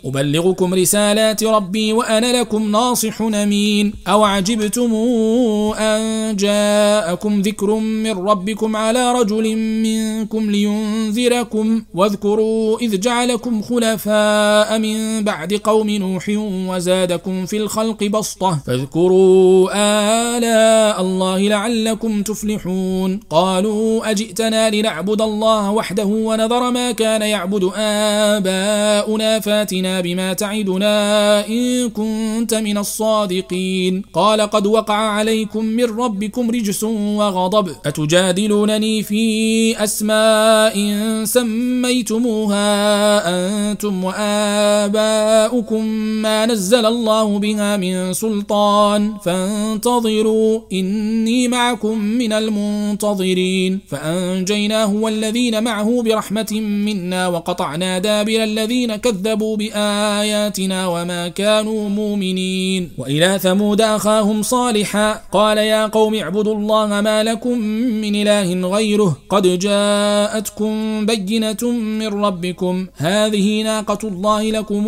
أبلغكم رسالات ربي وأنا لكم ناصح أمين. أو عجبتم أن جاءكم ذكر من ربكم على رجل منكم لينذركم واذكروا إذ جعلكم خلفاء من بعد قوم نوح وزادكم في الخلق بسطة فاذكروا آلاء الله لعلكم تفلحون. قالوا أجئتنا لنعبد الله وحده ونذر ما كان يعبد آباؤنا فاتنا بما تعدنا إن كنت من الصادقين. قال قد وقع عليكم من ربكم رجس وغضب أتجادلونني في أسماء سميتموها أنتم وآباؤكم ما نزل الله بها من سلطان فانتظروا إني معكم من المنتظرين. فأنجيناه والذين معه برحمة منا وقطعنا دابر الذين كذبوا بآياتنا وما كانوا مؤمنين. وإلى ثمود أخاهم صالحا قال يا قوم اعبدوا الله ما لكم من إله غيره قد جاءتكم بينة من ربكم هذه ناقة الله لكم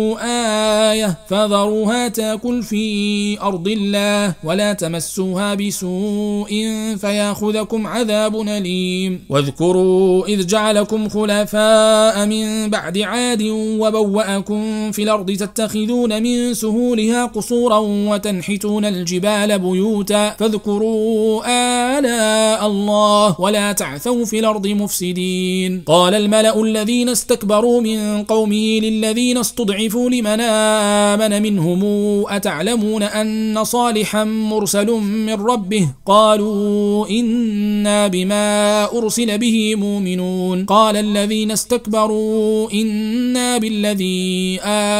آية فذروها تاكل في أرض الله ولا تمسوها بسوء فياخذكم عذاب أليم. واذكروا إذ جعلكم خلفاء من بعد عاد وبوأكم في الأرض تتخذون من سهولها قصورا وتنحتون الجبال بيوتا فاذكروا آلاء الله ولا تعثوا في الأرض مفسدين. قال الملأ الذين استكبروا من قومه للذين استضعفوا لمن آمن منهم أتعلمون أن صالحا مرسل من ربه قالوا إنا بما أرسل به مؤمنون. قال الذين استكبروا إنا بالذي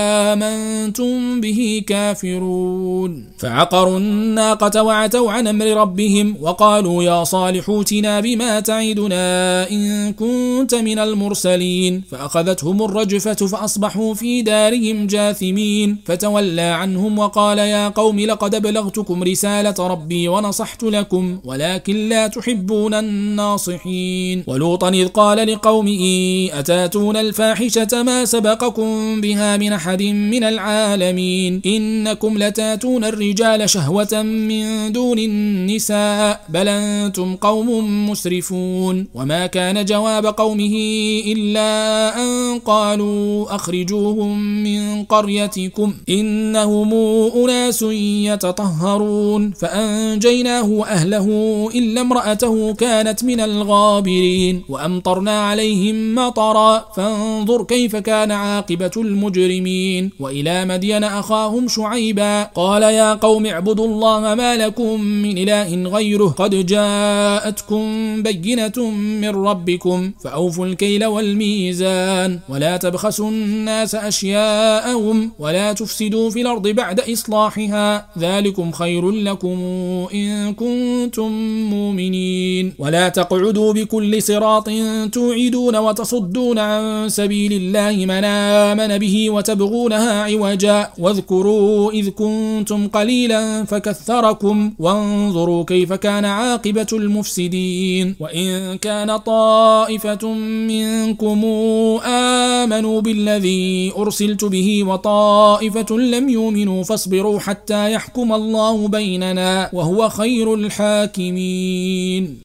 آمنتم به كافرون. فعقروا الناقة وعتوا عن أمر ربهم وقالوا يا صالح ائتنا بما تعدنا إن كنت من المرسلين. فأخذتهم الرجفة فأصبحوا في دارهم جاثمين. فتولى عنهم وقال يا قوم لقد أبلغتكم رسالة ربي ونصحت لكم ولكن لا تحبون الناصحين. ولوطا إذ قال لقومه أتاتون الفاحشة ما سبقكم بها من أحد من العالمين إنكم لتاتون الرجال شهوة من دون النساء بل أنتم قوم مسرفون. وما كان جواب قومه إلا أن قالوا أخرجوهم من قريتكم إنهم أناس يتطهرون. فأنجيناه وأهله إلا امرأته كانت من الغابرين وأمطرنا عليهم مطرا فانظر كيف كان عاقبة المجرمين. وإلى مدين أخاهم شعيبا قال يا قوم اعبدوا الله ما لكم من إله غيره قد جاءتكم بينة من ربكم فأوفوا الكيل والميزان ولا تبخسوا الناس أشياءهم ولا تفسدوا في الأرض بعد إصلاحها ذلكم خير لكم إن كنتم مؤمنين. ولا تقعدوا بكل صراط توعدون وتصدون عن سبيل الله من آمن به وتبغونها عوجا واذكروا إذ كنتم قليلا فكثركم وانظروا كيف كان عاقبة المفسدين. وإن كان طائفة منكم آمنوا بالذي أرسلت به وطائفة لم يؤمنوا فاصبروا حتى يحكم الله بيننا وهو خير الحاكمين.